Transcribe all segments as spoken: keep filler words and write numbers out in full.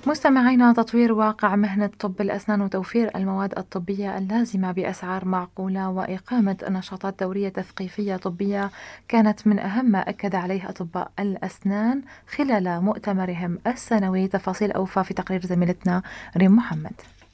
مستمعينا، تطوير واقع مهنة طب الأسنان وتوفير المواد الطبية اللازمة بأسعار معقولة وإقامة نشاطات دورية تثقيفية طبية كانت من أهم ما أكد عليه أطباء الأسنان خلال مؤتمرهم السنوي. تفاصيل أوفى في تقرير زميلتنا ريم محمد.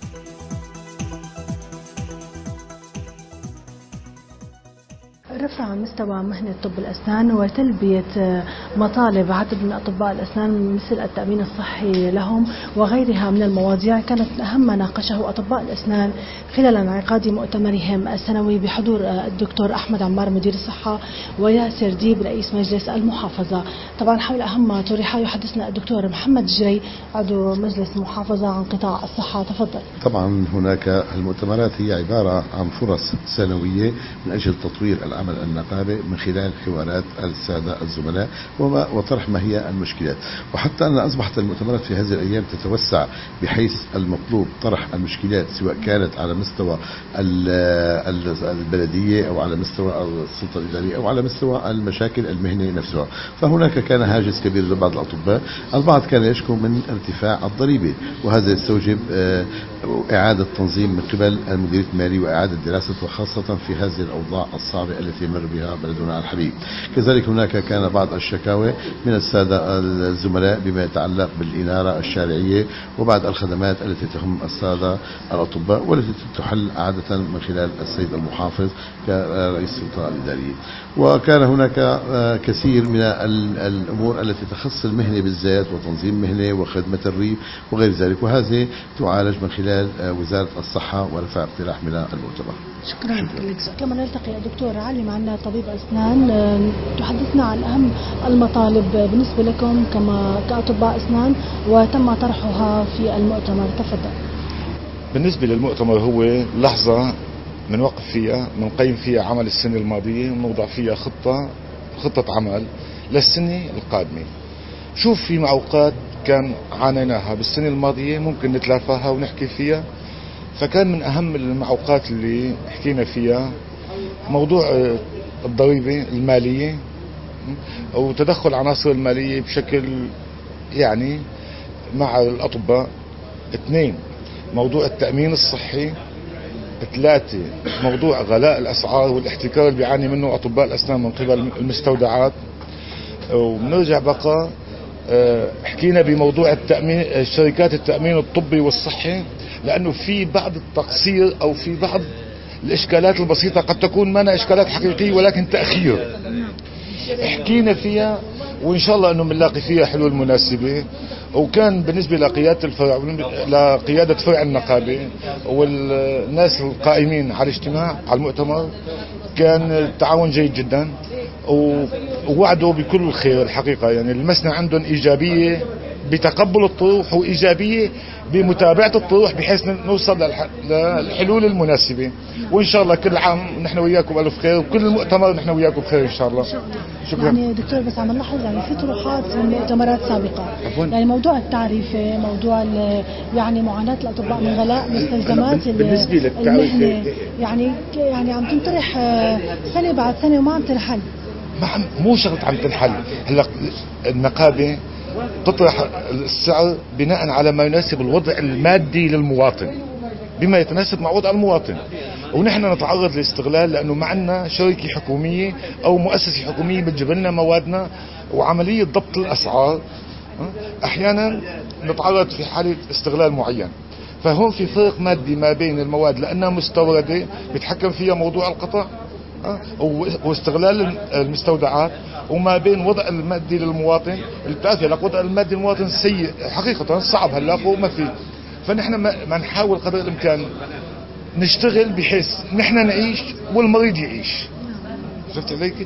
رفع مستوى مهنة طب الأسنان وتلبية مطالب عدد من أطباء الأسنان مثل التأمين الصحي لهم وغيرها من المواضيع كانت أهم ما ناقشه أطباء الأسنان خلال انعقاد مؤتمرهم السنوي بحضور الدكتور أحمد عمار مدير الصحة وياسر ديب رئيس مجلس المحافظة. طبعا حول أهم ما طرح يحدثنا الدكتور محمد جري عضو مجلس المحافظة عن قطاع الصحة. تفضل. طبعا هناك المؤتمرات هي عبارة عن فرص سنوية من أجل تطوير العمل النقابة من خلال حوارات السادة الزملاء وطرح ما هي المشكلات، وحتى أن أصبحت المؤتمرات في هذه الأيام تتوسع بحيث المطلوب طرح المشكلات سواء كانت على مستوى البلدية أو على مستوى السلطة الإدارية أو على مستوى المشاكل المهنية نفسها. فهناك كان هاجس كبير لبعض الأطباء، البعض كان يشكو من ارتفاع الضريبة، وهذا يستوجب إعادة تنظيم من قبل المديرية المالية وإعادة دراسة وخاصة في هذه الأوضاع الصعبة التي يمر بها بلدنا الحبيب. كذلك هناك كان بعض الشكاوى من السادة الزملاء بما يتعلق بالإنارة الشارعية وبعض الخدمات التي تهم السادة الأطباء والتي تحل عادة من خلال السيد المحافظ كرئيس السلطة الإدارية. وكان هناك كثير من الأمور التي تخص المهنة بالذات وتنظيم مهنة وخدمة الريف وغير ذلك، وهذه تعالج من خلال وزارة الصحة ورفع اقتراح من المؤتمر. شكرا لك. كما نلتقي الدكتور علي معنا طبيب أسنان، تحدثنا عن أهم المطالب بالنسبة لكم كما كأطباء أسنان وتم طرحها في المؤتمر. تفضل. بالنسبة للمؤتمر هو لحظة بنوقف فيها بنقيم فيها عمل السنة الماضية ونوضع فيها خطة خطة عمل للسنة القادمة. شوف في معوقات كان عانيناها بالسنة الماضية ممكن نتلافاها ونحكي فيها. فكان من أهم المعوقات اللي حكينا فيها موضوع الضريبة المالية أو تدخل عناصر المالية بشكل يعني مع الأطباء. اثنين، موضوع التأمين الصحي. ثلاثة، موضوع غلاء الأسعار والاحتكار اللي بيعاني منه أطباء الأسنان من قبل المستودعات. وبنرجع بقى حكينا بموضوع التأمين، شركات التأمين الطبي والصحي، لأنه في بعض التقصير أو في بعض الإشكالات البسيطة قد تكون ما إشكالات حقيقية ولكن تأخير حكينا فيها، وإن شاء الله أنه بنلاقي فيها حلول مناسبة. وكان بالنسبة لقيادة الفرع لقيادة فرع النقابة والناس القائمين على الاجتماع على المؤتمر كان التعاون جيد جدا ووعدوا بكل خير الحقيقة. يعني المسنا عندهم إيجابية بتقبل الطروح وإيجابية بمتابعة الطروح بحيث نوصل للحلول المناسبة. وإن شاء الله كل عام نحن وياكم ألف خير وكل المؤتمر نحن وياكم بخير إن شاء الله. شكرا. يعني دكتور بس عم نلاحظ يعني في طروحات من مؤتمرات سابقة. عفوا. يعني موضوع التعريفة، موضوع يعني معاناة الأطباء من غلاء مستلزمات بالنسبة للتعريفة يعني يعني عم تنطرح سنة بعد سنة وما عم تنحل. ما عم مو شغلة عم تنحل. هلا النقابة تطرح السعر بناء على ما يناسب الوضع المادي للمواطن بما يتناسب مع وضع المواطن، ونحن نتعرض لاستغلال لأنه معنا شركة حكومية أو مؤسسة حكومية بتجيب لنا موادنا وعملية ضبط الأسعار أحيانا نتعرض في حالة استغلال معين. فهون في فرق مادي ما بين المواد لأنها مستوردة بيتحكم فيها موضوع القطع واستغلال المستودعات وما بين وضع المادي للمواطن اللي بتعرف هلا وضع المادي للمواطن سيء حقيقة صعب هلا وما في. فنحن ما نحاول قدر الامكان نشتغل بحيث نحن نعيش والمريض يعيش. شفت عليك؟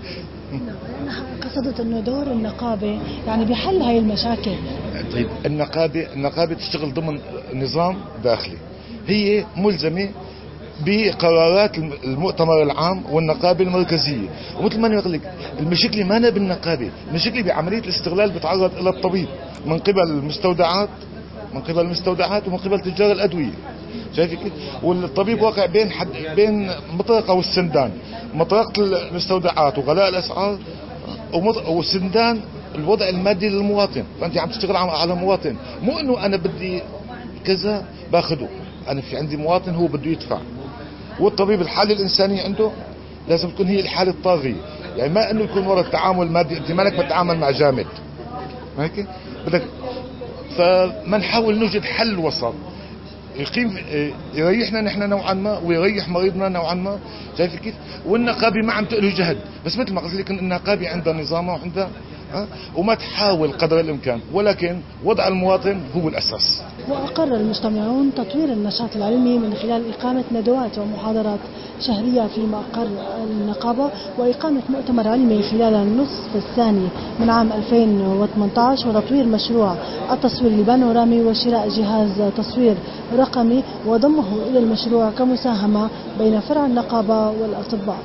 قصدت انه دور النقابة يعني بحل هاي المشاكل. طيب النقابة النقابة تشتغل ضمن نظام داخلي، هي ملزمة بقرارات المؤتمر العام والنقابة المركزية. ومثل ما نقول لك المشكلة ما أنا بالنقابة، المشكلة بعملية الاستغلال بتعرض إلى الطبيب من قبل المستودعات من قبل المستودعات ومن قبل تجار الأدوية. شايف كيف؟ والطبيب واقع بين حد بين مطرقة والسندان، مطرقة المستودعات وغلاء الأسعار والسندان الوضع المادي للمواطن. فانت عم تشتغل على مواطن، مو انه انا بدي كذا باخده. انا في عندي مواطن هو بده يدفع، والطبيب الحالة الإنسانية عنده لازم تكون هي الحالة الطاغية. يعني ما انه يكون ورا التعامل المادي، انت مالك بتتعامل مع جامد هيك بدك. فما نحاول نوجد حل وسط يقيم يريحنا نحن نوعا ما ويريح مريضنا نوعا ما. شايف كيف؟ والنقابة ما عم تقله جهد، بس مثل ما قلت لك النقابة عندها نظامها وعندها أه؟ وما تحاول قدر الامكان، ولكن وضع المواطن هو الاساس. وأقر المجتمعون تطوير النشاط العلمي من خلال إقامة ندوات ومحاضرات شهرية في مقر النقابة، وإقامة مؤتمر علمي خلال النصف الثاني من عام ألفين وثمانية عشر، وتطوير مشروع التصوير البانورامي وشراء جهاز تصوير رقمي وضمه إلى المشروع كمساهمة بين فرع النقابة والأطباء.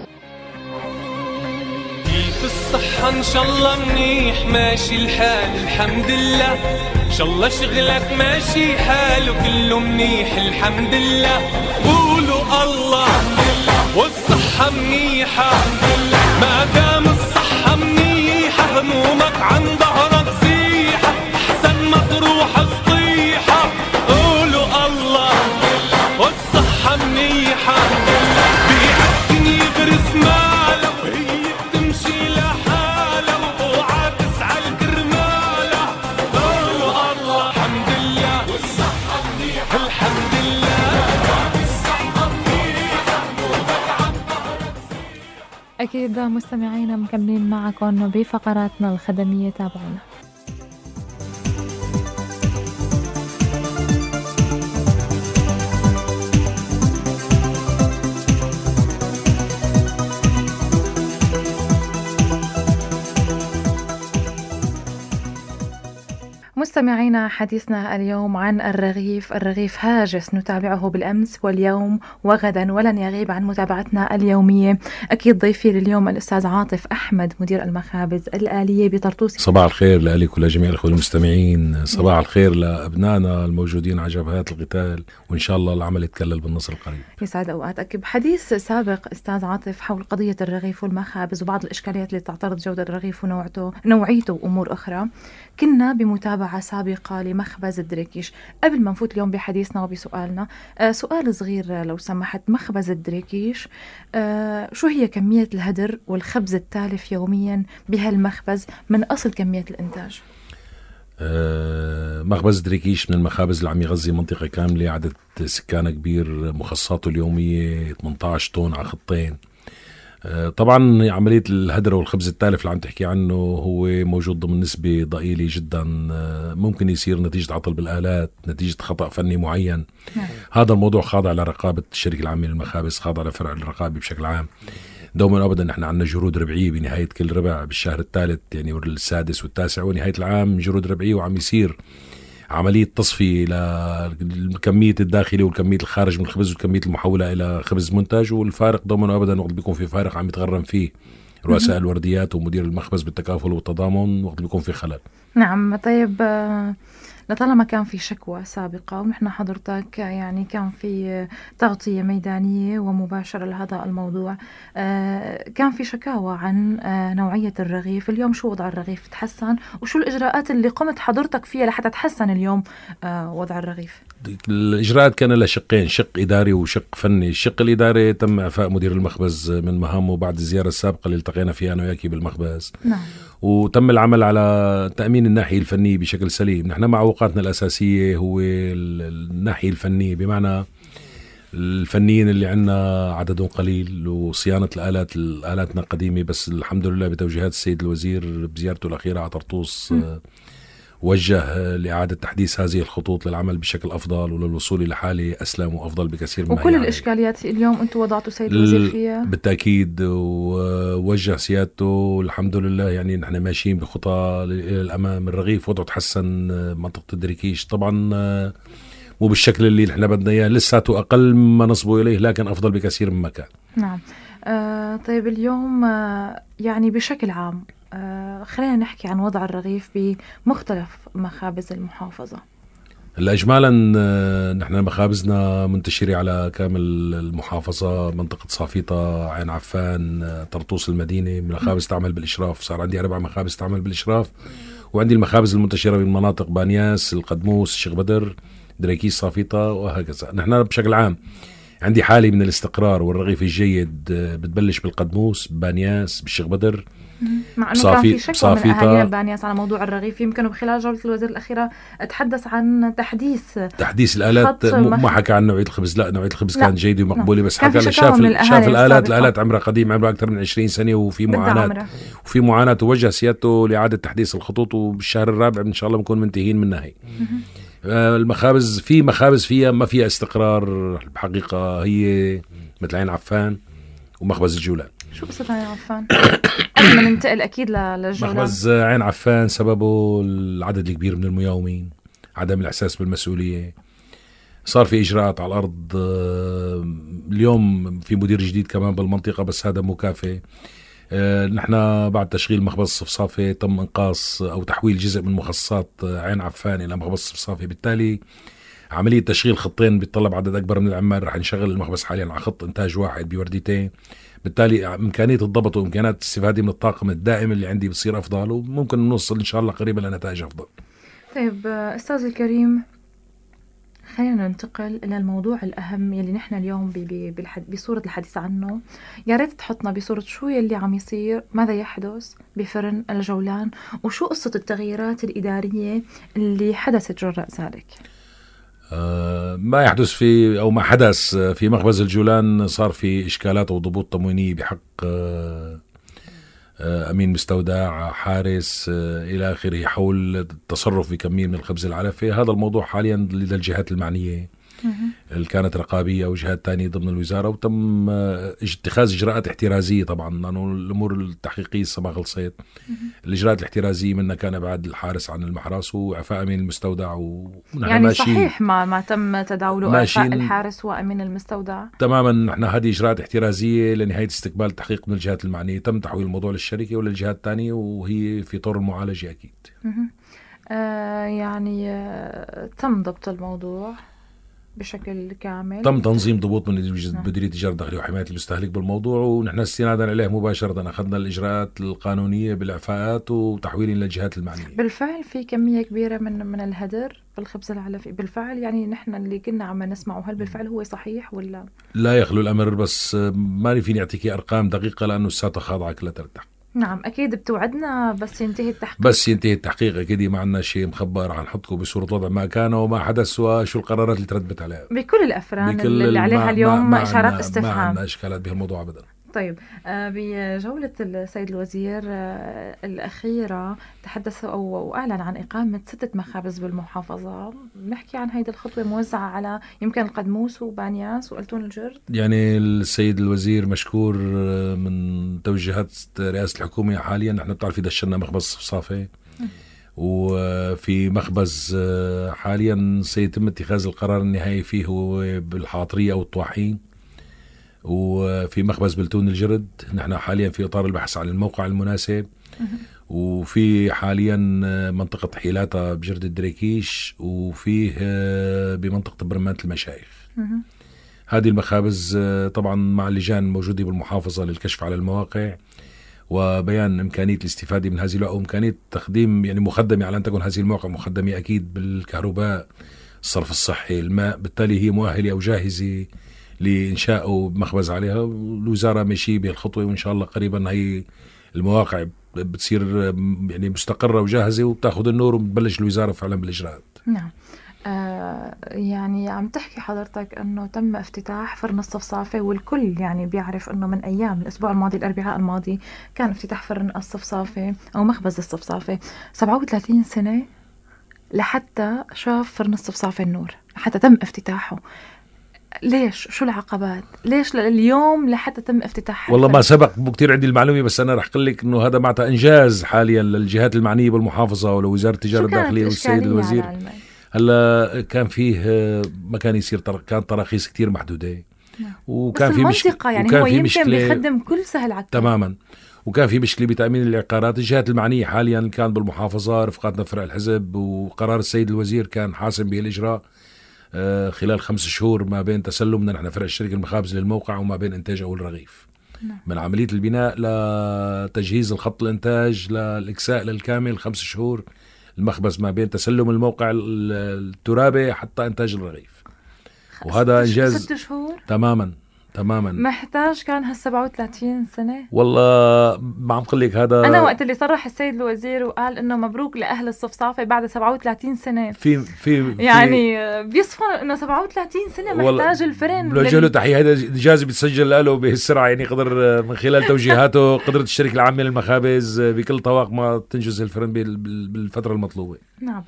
كيف الصحة إن شاء الله منيح ماشي الحال الحمد لله، إن شاء الله شغلك ماشي حاله كله منيح الحمد لله. قولوا الله والصحة منيحة، ما دام الصحة منيحة همومك عن ظهرك زيحة، أحسن ما تروح سطيحة. قولوا الله والصحة منيحة، بيعدن يغرس ماله وهي بتمشي لحاله واوعى تسعى الكرماله. قولوا الله الحمد لله والصحة منيحة الحمد لله والصحة منيحة همومك عن ظهرك زيحة. أكيد مستمعينا مكملين معكم بفقراتنا الخدمية، تابعونا. مستمعينا، حديثنا اليوم عن الرغيف. الرغيف هاجس نتابعه بالأمس واليوم وغدا، ولن يغيب عن متابعتنا اليومية. أكيد ضيفي لليوم الأستاذ عاطف أحمد مدير المخابز الآلية بطرطوس. صباح الخير لك ولجميع الأخوة المستمعين، صباح الخير لأبنائنا الموجودين على جبهات القتال، وإن شاء الله العمل يتكلل بالنصر القريب. يسعد أوقاتك. بحديث سابق أستاذ عاطف حول قضية الرغيف والمخابز وبعض الإشكاليات اللي تعترض جودة الرغيف ونوعته نوعيته وأمور أخرى، كنا بمتابعة سابقة لمخبز الدريكيش. قبل ما نفوت اليوم بحديثنا وبسؤالنا، آه سؤال صغير لو سمحت. مخبز الدريكيش، آه شو هي كمية الهدر والخبز التالف يوميا بهالمخبز من أصل كمية الإنتاج؟ آه مخبز دريكيش من المخابز اللي عم يغذي منطقة كاملة، عدد سكانها كبير، مخصصاته اليومية ثمانية عشر طن على خطين. طبعا عملية الهدر والخبز التالف اللي عم تحكي عنه هو موجود ضمن نسبة ضئيلة جدا، ممكن يصير نتيجة عطل بالآلات، نتيجة خطأ فني معين. نعم. هذا الموضوع خاضع لرقابة الشركة العامة للمخابز، خاضع لفرع الرقابة بشكل عام. دوما أبدا نحن عندنا جرود ربعية بنهاية كل ربع بالشهر الثالث يعني السادس والتاسع ونهاية العام جرود ربعية، وعم يصير عملية تصفية لكمية الداخلي والكمية الخارج من الخبز والكمية المحولة إلى خبز منتج، والفارق ضمن أبدا وقت بيكون في فارق عم يتغرم فيه رؤساء الورديات ومدير المخبز بالتكافل والتضامن وقت بيكون في خلل. نعم. طيب، لطالما كان في شكوى سابقة ونحن حضرتك يعني كان في تغطية ميدانية ومباشرة لهذا الموضوع، كان في شكاوى عن نوعية الرغيف. اليوم شو وضع الرغيف؟ تحسن؟ وشو الإجراءات اللي قمت حضرتك فيها لحتى تحسن اليوم وضع الرغيف؟ الإجراءات كان لها شقين، شق إداري وشق فني. الشق الإداري تم إعفاء مدير المخبز من مهامه بعد الزيارة السابقة اللي التقينا فيها أنا وياكي بالمخبز. نعم. وتم العمل على تأمين الناحية الفنية بشكل سليم. نحن معوقاتنا الأساسية هو الناحية الفنية، بمعنى الفنيين اللي عنا عددهم قليل، وصيانة الآلات الآلاتنا قديمة، بس الحمد لله بتوجيهات السيد الوزير بزيارته الأخيرة على طرطوس م. وجه لإعادة تحديث هذه الخطوط للعمل بشكل أفضل وللوصول إلى حالة أسلم وأفضل بكثير مما وكل الإشكاليات اليوم أنتم وضعتوا سيد الوزير فيها؟ بالتأكيد، ووجه سيادته الحمد لله. يعني نحن ماشيين بخطى للأمام. الرغيف وضعه تحسن، منطقة الدريكيش طبعا مو بالشكل اللي نحن بدنا إياه، لساته أقل مما نصبه إليه لكن أفضل بكثير مما كان. نعم. آه طيب اليوم آه يعني بشكل عام آه خلينا نحكي عن وضع الرغيف بمختلف مخابز المحافظة. هلا اجمالا آه، نحن مخابزنا منتشره على كامل المحافظه، منطقه صافيطه، عين عفان، آه، طرطوس المدينه. مخابز تعمل بالاشراف، صار عندي اربع مخابز تعمل بالاشراف، وعندي المخابز المنتشره بمناطق بانياس، القدموس، الشيخ بدر، دريكيس، صافيطه، وهكذا. نحن بشكل عام عندي حالة من الاستقرار والرغيف الجيد، آه، بتبلش بالقدموس، بانياس، بالشيخ بدر، مع انه كان في شكوى من اهالينا بانياس على موضوع الرغيف، يمكن بخلال جولة الوزير الأخيرة تحدث عن تحديث تحديث الآلات. ما حكى عن نوعية الخبز، لا نوعية الخبز كانت جيدة ومقبولة، بس حكى شاف شاف الآلات الآلات عمرها قديم، عمرها أكثر من عشرين سنة، وفي معاناة وفي معاناة توجه سيادته لإعادة تحديث الخطوط، وبالشهر الرابع إن شاء الله بنكون منتهين منها هي. المخابز في مخابز فيها ما فيها استقرار الحقيقة، هي مثل عين عفان ومخبز الجولان. شو قصة عين عفان؟ قبل ما ننتقل أكيد للجولان. مخبز عين عفان سببه العدد الكبير من المياومين، عدم الإحساس بالمسؤولية. صار في إجراءات على الأرض، اليوم في مدير جديد كمان بالمنطقة، بس هذا مكافئ. نحن بعد تشغيل مخبز الصفصافي تم إنقاص أو تحويل جزء من مخصصات عين عفان إلى مخبز الصفصافي، بالتالي عملية تشغيل خطين بيتطلب عدد أكبر من العمال. رح نشغل المخبز حاليا على خط إنتاج واحد بورديتين، بالتالي إمكانية الضبط وإمكانات الاستفادة من الطاقم الدائم اللي عندي بتصير أفضل، وممكن نوصل إن شاء الله قريبا لنتائج أفضل. طيب أستاذ الكريم، خلينا ننتقل إلى الموضوع الأهم يلي نحن اليوم بصورة الحديث عنه. يا ريت تحطنا بصورة شو يلي عم يصير، ماذا يحدث بفرن الجولان، وشو قصة التغييرات الإدارية اللي حدثت جراء ذلك. آه ما يحدث في أو ما حدث في مخبز الجولان، صار في إشكالات وضبوط تموينية بحق آه أمين مستودع، حارس، إلى آخره، حول التصرف بكمية من الخبز العلفي. هذا الموضوع حاليا لدى الجهات المعنية اللي كانت رقابية أو جهات تانية ضمن الوزارة، وتم اتخاذ إجراءات احترازية طبعا، لأنه الأمور التحقيقية ما خلصت. الإجراءات الاحترازية منها كان إبعاد الحارس عن المحرس وإعفاء أمين المستودع، يعني صحيح ما ما تم تداوله إعفاء الحارس وأمين المستودع تماما. نحن هذه إجراءات احترازية لنهاية استقبال تحقيق من الجهات المعنية، تم تحويل الموضوع للشركة وللجهات الثانية، وهي في طور المعالجة أكيد. آه يعني آه تم ضبط الموضوع بشكل كامل، تم تنظيم ضبوط من مديرية التجارة الداخلية وحماية المستهلك بالموضوع، ونحن استنادا إليه مباشرة أخذنا الإجراءات القانونية بالإعفاءات وتحويل للجهات المعنية. بالفعل في كمية كبيرة من من الهدر بالخبز العلفي، بالفعل يعني نحن اللي كنا عم نسمعه، هل بالفعل هو صحيح ولا لا؟ يخلو الأمر، بس ما فيني أعطيك أرقام دقيقة لأنه الساعة خاضعة كلها ترتاح. نعم أكيد بتوعدنا بس ينتهي التحقيق. بس ينتهي التحقيق أكيد ما عندنا شيء مخبر، رح نحطكم بصورة وضع ما كان وما حدث وشو القرارات اللي ترتبت عليها بكل الأفران بكل اللي عليها اليوم. ما إشارات استفهام، ما عندنا إشكالات بهالموضوع أبدا. طيب بجولة السيد الوزير الأخيرة تحدث أو أعلن عن إقامة ستة مخابز بالمحافظة. نحكي عن هيدي الخطوة موزعة على يمكن القدموس وبانياس وقلتون الجرد. يعني السيد الوزير مشكور من توجيهات رئاسة الحكومة. حاليا نحن بتعرفي دشنا مخبز صفصافي، وفي مخبز حاليا سيتم اتخاذ القرار النهائي فيه هو بالحاطرية أو الطواحين، وفي مخبز بلتون الجرد. نحن حاليا في إطار البحث عن الموقع المناسب، وفي حاليا منطقة حيلاتا بجرد الدريكيش، وفيه بمنطقة برمانة المشايخ. هذه المخابز طبعا مع اللجان الموجودة بالمحافظة للكشف على المواقع وبيان إمكانية الاستفادة من هذه المواقع، وإمكانية تقديم يعني مخدمة على أن تكون هذه المواقع مخدمة أكيد بالكهرباء، الصرف الصحي، الماء، بالتالي هي مؤهلة أو جاهزة لإنشاء مخبز عليها. الوزارة ماشية بهالخطوة، وإن شاء الله قريبا هي المواقع بتصير يعني مستقرة وجاهزة وبتاخذ النور وبتبلش الوزارة فعلا بالإجراءات. نعم. آه يعني عم تحكي حضرتك أنه تم افتتاح فرن الصفصافي، والكل يعني بيعرف أنه من أيام الأسبوع الماضي الأربعاء الماضي كان افتتاح فرن الصفصافي أو مخبز الصفصافي. سبعة وثلاثين سنة لحتى شاف فرن الصفصافي النور، حتى تم افتتاحه. ليش؟ شو العقبات؟ ليش لليوم لحتى تم افتتاح؟ والله ما سبق كتير عندي المعلومة، بس أنا رح أقول لك إنه هذا معناتها إنجاز حاليا للجهات المعنية بالمحافظة ولوزارة التجارة الداخلية والسيد الوزير. هلا كان فيه ما كان يصير تر... كان تراخيص كتير محدودة، وكان في مشكلة يعني، وكان هو يمكن بيخدم كل سهل عكا تماما، وكان في مشكله بتامين العقارات. الجهات المعنيه حاليا كان بالمحافظه رفقاتنا فرع الحزب، وقرار السيد الوزير كان حاسم به الاجراء آه خلال خمس شهور ما بين تسلمنا نحن فرع الشركه المخابز للموقع وما بين انتاج اول رغيف. نعم. من عمليه البناء لتجهيز الخط الانتاج للاكساء للكامل خمس شهور المخبز ما بين تسلم الموقع الترابي حتى انتاج الرغيف. وهذا انجاز ست شهور تماما تماما. محتاج كان هالسبعة وثلاثين سنة. والله ما عم قل لك هذا. أنا وقت اللي صرح السيد الوزير وقال إنه مبروك لأهل الصفصافة بعد سبعة وثلاثين سنة في في يعني بيصفون إنه سبعة وثلاثين سنة محتاج الفرن. بنوجه له تحية. هذا إنجاز بتسجل له بهالسرعة، يعني قدر من خلال توجيهاته قدرت الشركة العامة للمخابز بكل طواق ما تنجز الفرن بالفترة المطلوبة. نعم.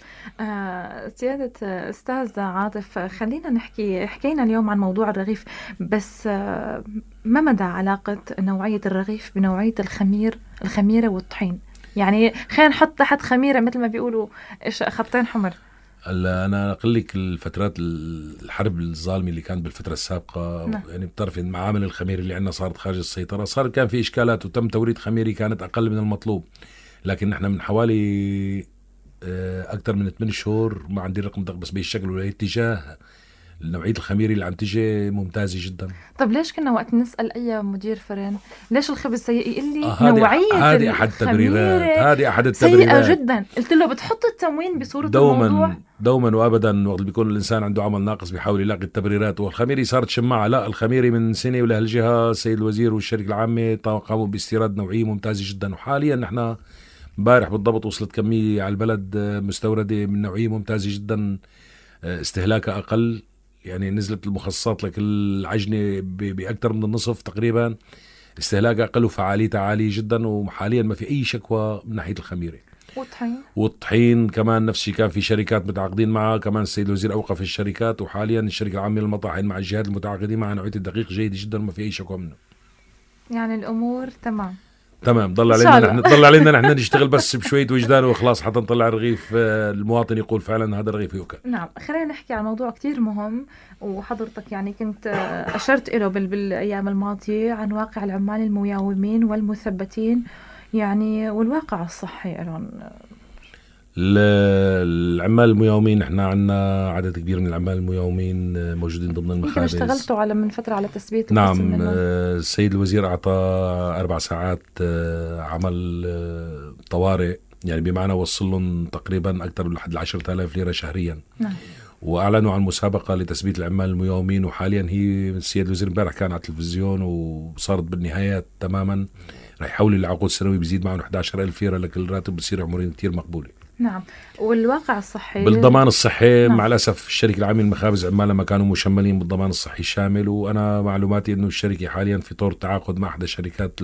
آه سيادة أستاذ عاطف، خلينا نحكي حكينا اليوم عن موضوع الرغيف، بس آه ما مدى علاقة نوعية الرغيف بنوعية الخمير الخميرة والطحين؟ يعني خلينا نحط تحت خميرة مثل ما بيقولوا خطين حمر. هلا انا اقول لك الفترات الحرب الظالمه اللي كانت بالفتره السابقه. نعم. يعني بتعرفي معامل الخمير اللي عندنا صارت خارج السيطره، صار كان في اشكالات وتم توريد خميري كانت اقل من المطلوب، لكن نحن من حوالي اكثر من ثمان شهور ما عندي رقم دقيق بس بهالشكل والاتجاه نوعية الخميري اللي عم تجي ممتازة جدا. طب ليش كنا وقت نسأل أي مدير فرن ليش الخبز سيء يقول لي آه نوعية هذه أحد التبريرات هذه أحد التبريرات سيئة جدا. قلت له بتحط التموين بصورة دوما الموضوع دوما وأبدا. وقت بيكون الإنسان عنده عمل ناقص بيحاول يلاقي التبريرات، والخميري صارت شماعة. لا، الخميري من سنة ولهالجهة السيد الوزير والشركة العامة قاموا باستيراد نوعية ممتازة جدا، وحاليا نحن امبارح بالضبط وصلت كمية على البلد مستوردة من نوعية ممتازة جدا استهلاكها أقل، يعني نزلت المخصصات لكل عجنة بأكثر من النصف تقريبا، استهلاكها أقل وفعاليتها عالية جدا، وحاليا ما في أي شكوى من ناحية الخميرة. والطحين والطحين كمان نفس الشيء، كان في شركات متعاقدين معها كمان السيد الوزير أوقف الشركات، وحاليا الشركة العامة للمطاحن مع الجهات المتعاقدين معها نوعية الدقيق جيدة جدا وما في أي شكوى منه. يعني الأمور تمام تمام. ضل علينا نحن ضل علينا نحن نشتغل بس بشويه وجدان وخلاص حتى نطلع الرغيف المواطن يقول فعلا هذا الرغيف يؤكل. نعم. خلينا نحكي عن موضوع كتير مهم، وحضرتك يعني كنت أشرت له بالأيام الماضية عن واقع العمال المياومين والمثبتين يعني والواقع الصحي لهم. العمال المياومين احنا عندنا عدد كبير من العمال المياومين موجودين ضمن المخابز. اشتغلتوا على من فترة على تثبيت. نعم. السيد الوزير أعطى أربع ساعات عمل طوارئ، يعني بمعنى وصل لهم تقريبا أكثر من لحد عشرة آلاف ليرة شهريا. نعم. وأعلنوا عن مسابقة لتثبيت العمال المياومين، وحاليا هي السيد الوزير امبارح كان على التلفزيون وصارت بالنهايات تماما. رح يحولوا العقود السنوي بيزيد معهم أحد عشر ألف ليرة لكل راتب بصير عمرين كتير مقبولة. نعم. والواقع الصحي بالضمان الصحي. نعم. مع الأسف الشركة العامة للمخابز عمالها ما كانوا مشملين بالضمان الصحي الشامل، وأنا معلوماتي أنه الشركة حاليا في طور تعاقد مع أحد شركات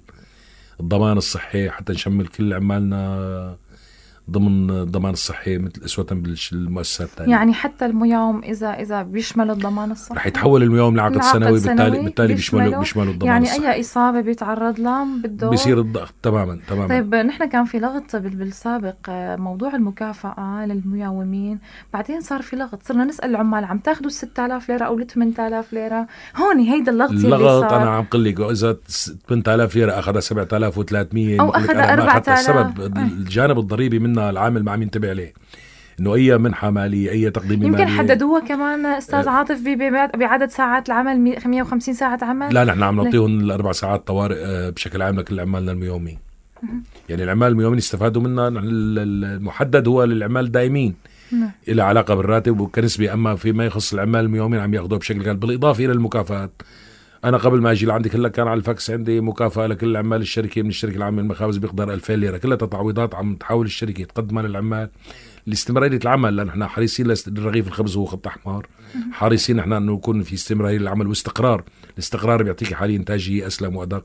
الضمان الصحي حتى نشمل كل عمالنا ضمن الضمان الصحي مثل أسوة بالمؤسسات الثانية. يعني حتى المياوم إذا إذا بيشمل الضمان الصحي رح يتحول المياوم لعقد سنوي، بالتالي بالتالي بيشملوا بيشملوا الضمان يعني الصحي. يعني أي إصابة بيتعرض لهم بالدور بيصير الضغط تماما تماما. طيب نحن كان في لغط بالسابق موضوع المكافأة للمياومين، بعدين صار في لغط، صرنا نسأل العمال عم تاخذوا ستة آلاف ليرة أو ثمانية آلاف ليرة. هون هيدا اللغط اللي اللغط صار. أنا عم قل لك إذا ثمانية آلاف ليرة أخذها سبعة آلاف وثلاثمية أو أخذ أربعة آلاف. السبب الجانب الضريبي منها العامل ما عم ينتبه عليه، إنه أي منحة مالية أي تقديم مالي يمكن حددوها كمان أستاذ عاطف بعدد ساعات العمل مئة وخمسين ساعة عمل. لا نحن عم نعطيهم الأربع ساعات طوارئ بشكل عام لكل عمالنا الميومين. يعني العمال الميومين يستفادوا منها. المحدد هو للعمال الدائمين إلى علاقة بالراتب وكنسبة، أما فيما يخص العمال الميومين عم يأخذوه بشكل كامل بالإضافة إلى المكافآت. أنا قبل ما أجي لعندك هلا كان على الفاكس عندي مكافأة لكل عمال الشركة من الشركة العامة للمخابز بيقدر ألفين ليرة، كلها تعويضات عم تحاول الشركة تقدمها للعمال لاستمرارية العمل، لأن احنا حريصين للرغيف الخبز هو خط أحمر، حريصين احنا أنه يكون في استمرارية للعمل واستقرار. الاستقرار بيعطيك حاليا إنتاجية أسلم وأدق.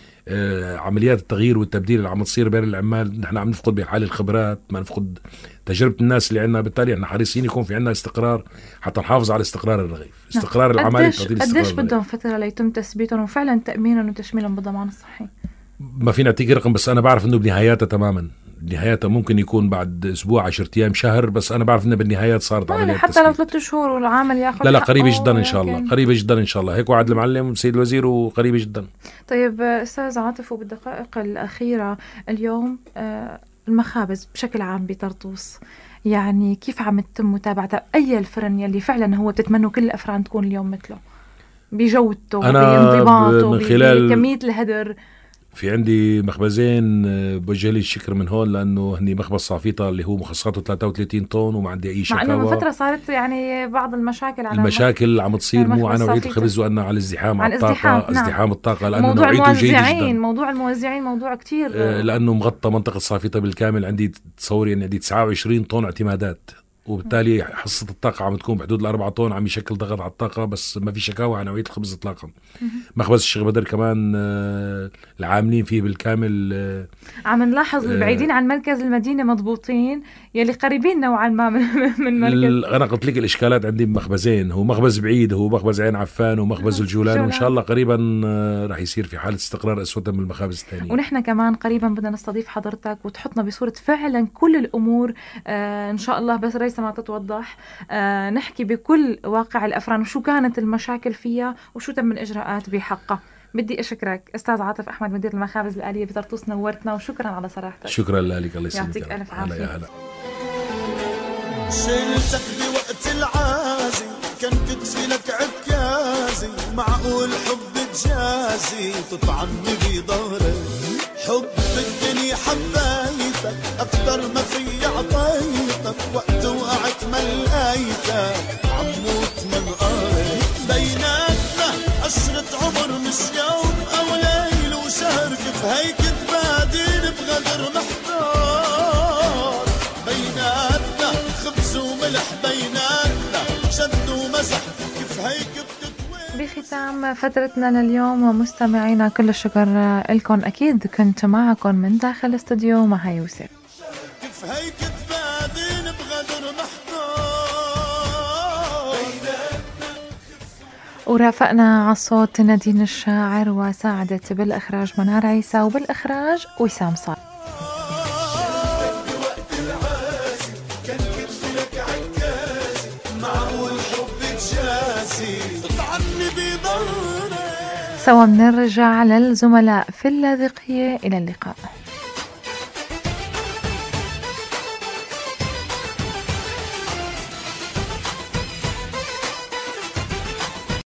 آه عمليات التغيير والتبديل اللي عم تصير بين العمال نحن عم نفقد بحال الخبرات، ما نفقد تجربة الناس اللي عندنا، بالتالي احنا حريصين يكون في عندنا استقرار حتى نحافظ على استقرار الرغيف. استقرار العمل قديش بدهم فترة ليتم تثبيتهم وفعلا تأمينهم وتشميلهم بالضمان الصحي؟ ما فينا نعطيك رقم، بس أنا بعرف إنه بنهاياتها تماما نهايتها ممكن يكون بعد اسبوع عشرة ايام شهر، بس انا بعرف انه بالنهايات صارت يعني عمليه حتى تسليم. لو ثلاثة شهور والعامل ياخذ لا لا حقه قريبه جدا ان شاء الله، لكن- قريبه جدا ان شاء الله، هيك وعد المعلم سيد الوزير وقريبه جدا. طيب استاذ عاطف، وبالدقائق الاخيره اليوم آه، المخابز بشكل عام بطرطوس، يعني كيف عم تتم متابعتها؟ اي الفرن يلي فعلا هو بتتمنوا كل الافران تكون اليوم مثله بجودته أنا بانضباطه من خلال- بكميه الهدر؟ في عندي مخبزين آه، بوجه لي الشكر من هون، لانه هني مخبز صافيطه اللي هو مخصصاته ثلاثة وثلاثين طن وما عندي اي مع انه من شكاوى. فتره صارت يعني بعض المشاكل على المشاكل عم تصير مو المخبز على نوعيه صافيطة. الخبز وانه على الازدحام، عن على الطاقه، ازدحام، نعم. ازدحام الطاقه، لانه موضوع نوعيته جيده الموزعين جدا. موضوع الموزعين موضوع كتير آه، لانه مغطى منطقه صافيطه بالكامل. عندي تصوري يعني عندي تسعة وعشرين طن اعتمادات، وبالتالي حصة الطاقة عم تكون بحدود الأربعة طن، عم يشكل ضغط على الطاقة، بس ما في شكاوى عن نوعية الخبز إطلاقا. مخبز الشيخ بدر كمان آه، العاملين فيه بالكامل آه، عم نلاحظ البعيدين عن مركز المدينة مضبوطين، يلي قريبين نوعا ما من, من مركز. ال- أنا قلت لك الإشكالات عندي بمخبزين، هو مخبز بعيد هو مخبز عين عفان ومخبز الجولان، وإن شاء الله قريبا آه، رح يصير في حالة استقرار أسوة من المخابز الثانية. ونحن كمان قريبا بدنا نستضيف حضرتك وتحطنا بصورة فعلا كل الأمور آه إن شاء الله، بس ريسا ما تتوضح، آه نحكي بكل واقع الأفران وشو كانت المشاكل فيها وشو تم الإجراءات بحقها. بدي أشكرك أستاذ عاطف أحمد مدير المخابز الآلية بطرطوس، نورتنا وشكرا على صراحتك. شكرا لك، الله يسلمك. يعطيك ألف هلا عافية. يا هلا. شلتك بوقت العازي كان كتفي لك عكازي، معقول حب تجازي تطعني بظهري، حب الدنيا حبيتك أكتر ما في عطيتك، وقت وقعت ملقيتك عموت من قهري، بيناتنا عشرة عمر مش يوم أو ليل وشهر، كيف هيك تبادين بغدر محتار، بيناتنا خبز وملح، بيناتنا شد ومزح، كيف هيك بتتوين. بختام فترتنا لليوم مستمعينا كل الشكر لكم، أكيد كنت معكم من داخل الاستوديو مع يوسف. كيف هيك تبادين بغدر محتار. ورافقنا على الصوت نادين الشاعر، وساعدت بالإخراج منار عيسى، وبالإخراج وسام صار. سوا بنرجع للزملاء في اللاذقية. إلى اللقاء.